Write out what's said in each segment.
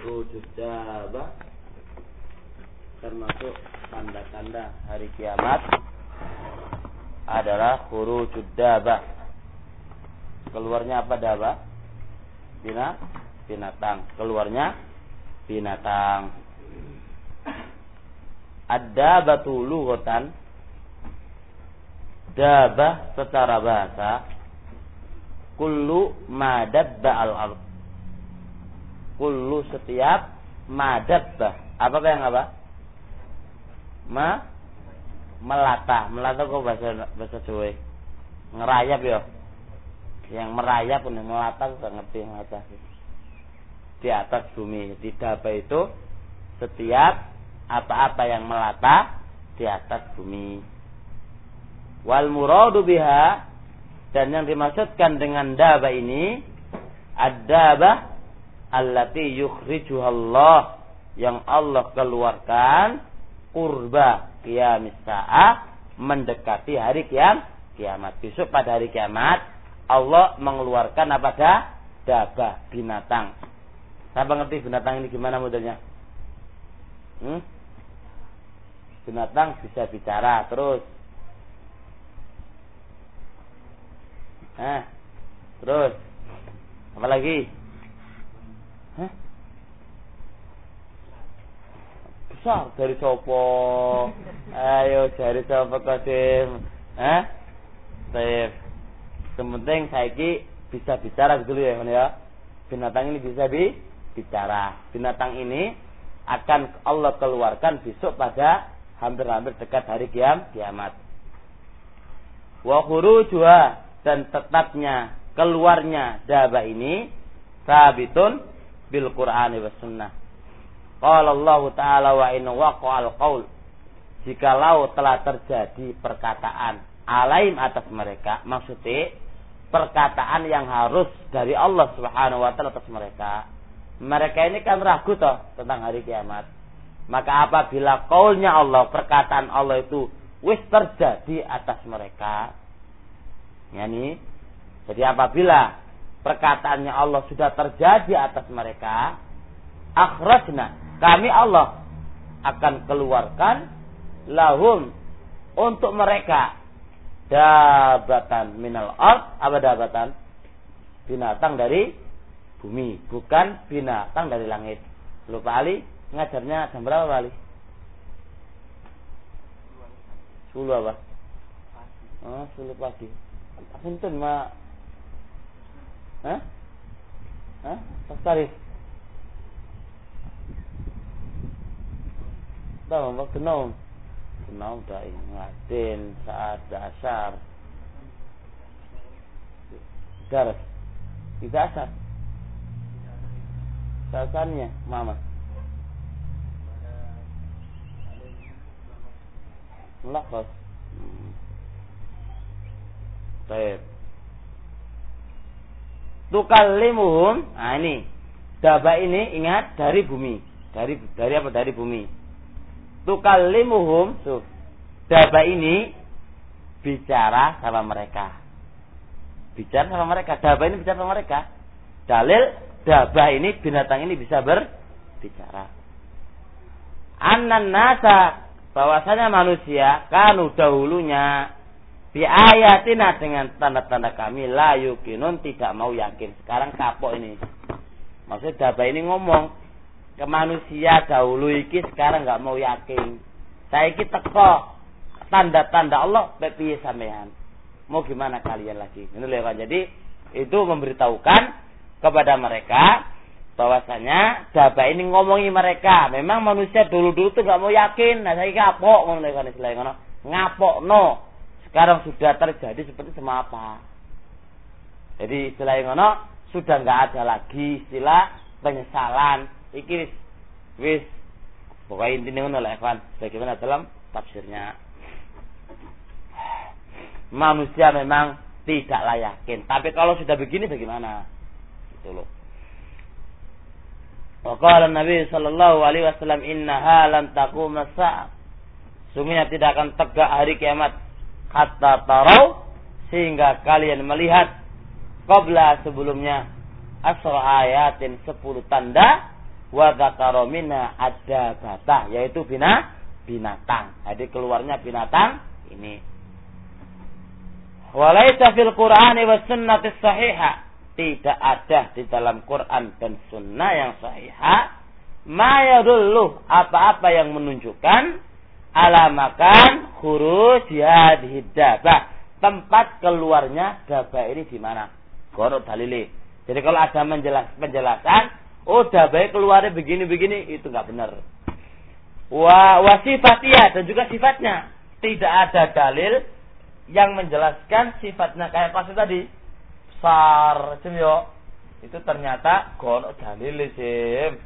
khurujud dabah, termasuk tanda-tanda hari kiamat adalah khurujud dabah. Keluarnya apa dabah? Binatang. Keluarnya binatang. Ad-dabatu lughatan, dabah secara bahasa, kullu ma dabba al-ard. Kullu setiap ma dabba. Apa yang apa? Melata. Melata kok bahasa Jawa. Ngerayap ya. Yang merayap pun melata enggak ngerti melata. Di atas bumi. Di dabah itu setiap apa-apa yang melata di atas bumi. Wal muradu biha, dan yang dimaksudkan dengan dabah ini ad-dabah allati yukhrijuha Allah, yang Allah keluarkan qurba qiyamis saah, mendekati hari kiamat. Besok pada hari kiamat Allah mengeluarkan apa? Dabah, binatang. Siapa ngerti binatang ini gimana modelnya? Binatang bisa bicara, terus terus apa lagi? Besar dari sopo? Ayo dari sopo Qasim? Saif. Sementing saiki bisa bicara gitu ya, ya. Binatang ini bisa bicara. Binatang ini akan Allah keluarkan besok pada hampir-hampir dekat hari kiamat. Wa khurujuha, dan tetapnya keluarnya dabah ini sabitun bil Qur'ani was sunnah. Qala Allah Ta'ala wa in waqa'al qaul, jikalau telah terjadi perkataan alaihim atas mereka, maksudnya perkataan yang harus dari Allah Subhanahu wa taala atas mereka. Mereka ini kan ragu toh tentang hari kiamat. Maka apabila qaulnya Allah, perkataan Allah itu wis terjadi atas mereka, yani, jadi apabila perkataannya Allah sudah terjadi atas mereka, akhrajna, kami Allah akan keluarkan lahum, untuk mereka, dabatan minal ard. Apa dabatan? Binatang dari bumi, bukan binatang dari langit. Lupa Ali ngajarnya jam berapa Ali? 10 apa? 10 pagi. Punten mak. Tarikh. Tahu waktu naum. Naum dah ingatin saat dasar. Daras. Tidak asar. Dasarnya mama. Melakos. Baik. Tukallimuhum. Ini dabah ini ingat dari bumi. Dari apa? Dari bumi. Tukallimuhum. Dabah ini bicara sama mereka. Bicara sama mereka. Dabah ini bicara sama mereka. Dalil dabah ini, binatang ini bisa berbicara. Annan nasa, bahwasanya manusia kanu dahulunya bi ayatina, dengan tanda-tanda kami la yuqinun, tidak mau yakin. Sekarang kapok ini. Maksudnya dabah ini ngomong ke manusia dahulu iki, sekarang enggak mau yakin. Saiki teko tanda-tanda Allah piye sampean. Mau gimana kalian lagi? Ini lho. Jadi itu memberitahukan kepada mereka bahwasanya dabah ini ngomongi mereka. Memang manusia dulu-dulu tuh enggak mau yakin. Nah, saiki kapok ngono lho kan istilahnya ngono. Ngapokno. Sekarang sudah terjadi seperti semapa. Jadi istilah yang ngono sudah enggak ada lagi istilah penyesalan. Iki wis pokoknya intinya ngono lah ikhwan. Bagaimana dalam tafsirnya? Manusia memang tidaklah yakin. Tapi kalau sudah begini bagaimana? Gitu loh. Wa qala Nabi sallallahu alaihi wasallam, innaha lan taqum as-sa'a. Sungguhnya tidak akan tegak hari kiamat hatta tarau, sehingga kalian melihat qabla, sebelumnya, asra ayatin, 10 tanda, wa dzakara minha ad-dabata, yaitu binatang. Jadi keluarnya binatang ini. Walaysa fil Qur'ani was sunnati sahihah, tidak ada di dalam Quran dan sunnah yang sahihah ma yadullu, apa-apa yang menunjukkan alamakan khuruj hadhihi dabah, tempat keluarnya dabah ini di mana. Kono dalile. Jadi kalau ada penjelasan, oh dabah keluarnya begini-begini, itu enggak benar. Wa sifatiyah, dan juga sifatnya tidak ada dalil yang menjelaskan sifatnya kayak pas tadi besar yo. Itu ternyata kono dalil sim.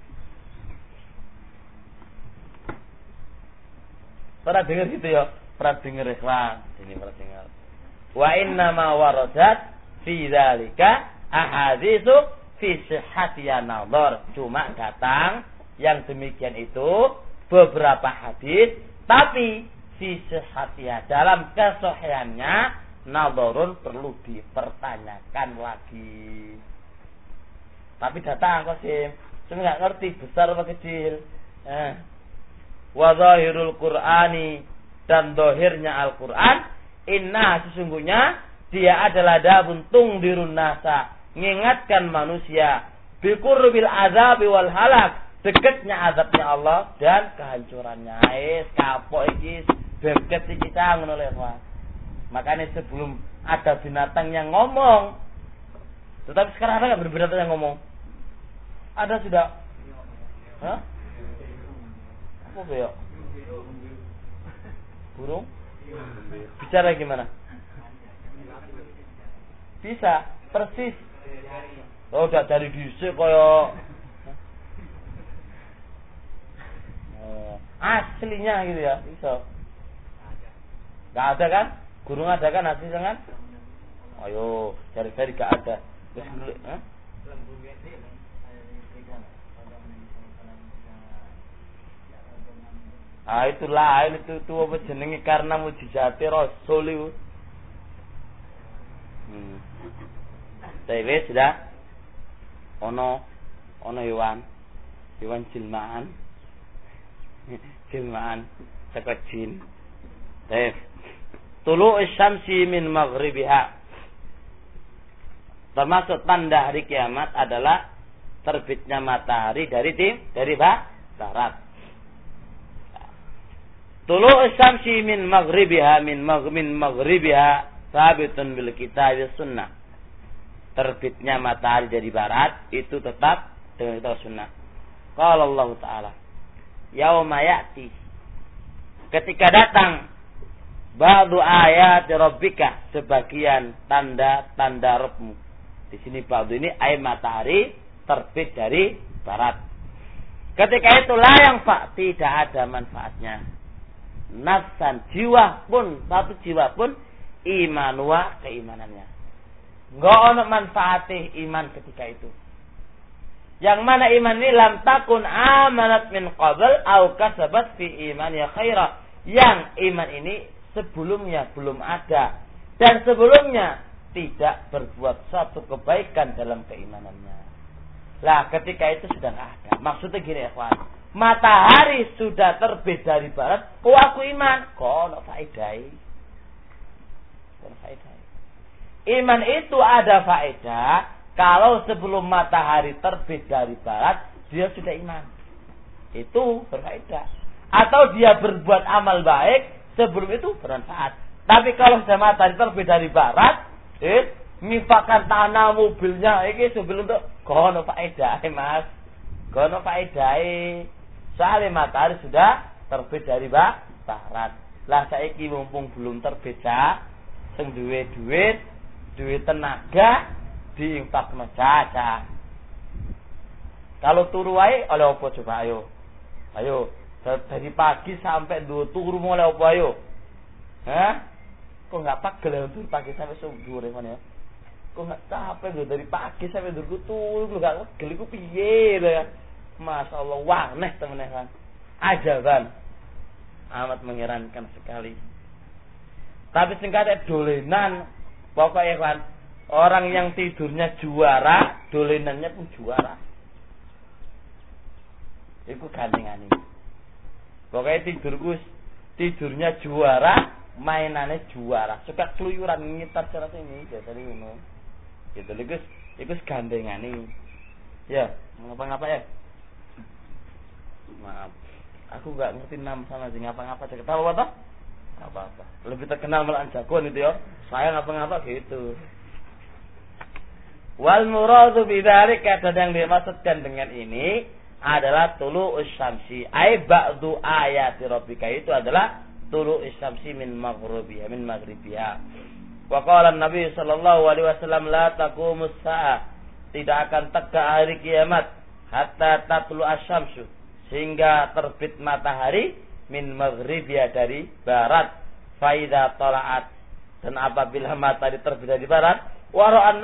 Pernah dengar gitu ya? Pernah dengar ikhwan? Ini pernah dengar. Wa inna ma waradat fi dzalika ahaditsu fi sihhati an-nadhar. Cuma datang yang demikian itu beberapa hadis, tapi fi sihhatiha, dalam kesahihannya nadharun perlu dipertanyakan lagi. Tapi datang kok sih, cuma nggak ngerti besar apa kecil. Wa zahirul Qur'ani, dan zahirnya Al-Qur'an, inna, sesungguhnya dia adalah dabun tungdirun nasa, mengingatkan manusia biqurbil azabi wal halak, dekatnya azabnya Allah dan kehancurannya. Kapok iki bebet iki kita ngono lho, Pak. Makanya sebelum ada binatang yang ngomong, tetapi sekarang ada enggak binatang yang ngomong? Ada sudah? Hah? Apa beo? Burung? Bicara gimana? Bisa, persis. Oh, udah dari dhisik kaya aslinya gitu ya, bisa. Gak ada kan? Burung ada kan aslinya kan? Ayo, cari-cari gak ada. Terus dulu, itu lain, itu apa jenenge, karena mujizate Rasul itu. Tapi sudah ono hewan jilmaan saka jin. Baik. Tulu syamsi min maghribiha. Termasuk tanda hari kiamat adalah terbitnya matahari dari barat. Tulu syamsi min maghribiha min maghribiha sabitun bil kitab was sunnah. Terbitnya matahari dari barat itu tetap dengan kitab sunnah. Qala Allah Ta'ala, yauma ya'ti, ketika datang ba'du ayat rabbika, sebagian tanda-tanda Rabbmu. Di sini ba'du ini ayat matahari terbit dari barat. Ketika itu la yang tidak ada manfaatnya. Nafsan, jiwa pun, satu jiwa pun, imanwa, keimanannya. Enggak ono manfaatih iman ketika itu. Yang mana iman ini lam takun amanat min qabl au kasabat fi imannya khaira. Yang iman ini sebelumnya belum ada dan sebelumnya tidak berbuat satu kebaikan dalam keimanannya. Lah ketika itu sudah enggak ada. Maksudnya gini ya kawan, matahari sudah terbit dari barat, kok aku iman? Kok ono faedahé. Iman itu ada faedah kalau sebelum matahari terbit dari barat dia sudah iman. Itu berfaedah. Atau dia berbuat amal baik sebelum itu bermanfaat. Tapi kalau sudah matahari terbit dari barat, mifakan tanah mobilnya iki sebelum itu kono faedah, Mas. Kono faedah. Soalnya matahari sudah terbit dari barat. Lah saiki mumpung belum terbit, sing duwe duit tenaga diinfakno caca. Kalau turu wae oleh apa coba ayo. Ayo dari pagi sampai turu mulai apa ayo? Hah? Kok enggak pagel turu pagi sampai subuh ya? Kok enggak capek lho dari pagi sampai turu enggak pegel iku piye lho ya? Masyaallah, wah neh temen-temen kan. Ajaban. Amat mengherankan sekali. Tapi singkatnya dolenan. Pokoknya kan, orang yang tidurnya juara, dolenannya pun juara. Iku gandengane. Pokoknya tidurnya juara, mainannya juara. Suka keluyuran ngitar cara sini, jadi ngono. Gitu iku gandengane. Ya, ngapa-ngapa ya? Maaf. Aku enggak ngerti nama sama sih ngapa-ngapa. Tahu apa? Apa-apa. Lebih terkenal malah jagoan itu ya. Saya ngapa-ngapa gitu. Wal muradu bidzalika, dan yang dimaksudkan dengan ini adalah tulu'us syamsi. Ai ba'du ayati rabbika, itu adalah tulu'us syamsi min maghribiha, min maghribiha. Wa qala an-nabi sallallahu alaihi wasallam la taqumus sa'a, tidak akan tegak hari kiamat hatta tatlu asy-syamsu, sehingga terbit matahari min maghribiha, dari barat. Fa idza tala'at, dan apabila matahari terbit dari barat, wara'an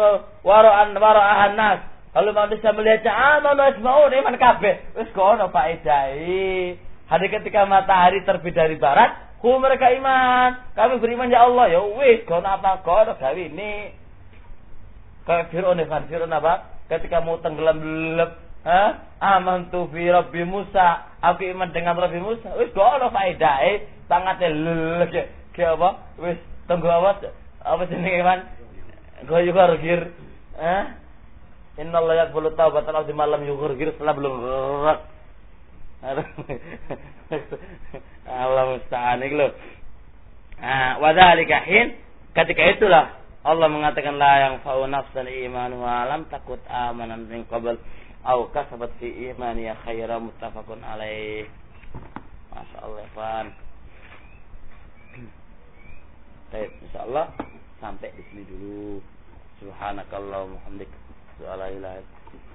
nas, lalu manusia melihatnya, amanu asma'un, iman kabeh. Wis kono faedahe. Hari ketika matahari terbit dari barat, mereka iman, kami beriman ya Allah, ya wis kono apa kono gawe ini. Kayak Fir'aun apa? Ketika mau tenggelam lelep, amantu fi rabbi Musa, aku iman dengan Rabbi Musa. Wis kono faedahe, sangate lelep ke apa? Wis tunggu apa jenenge iman? Yughargir, Inna Allah yaqbalu taubatal abdi malam yughargir, setelah belum gerak. Allah musta'an iki lho. Wa dzalika hin, ketika itulah Allah mengatakan la yang fa'u nafsan imanu wa lam takut amanan min qabl aw kasabat fi imaniya khairan, muttafaqun alaih. Masyaallah, Fan. Baik, insyaallah sampai di sini dulu. Subhanakallahumma hamdika, la ilaha illa anta.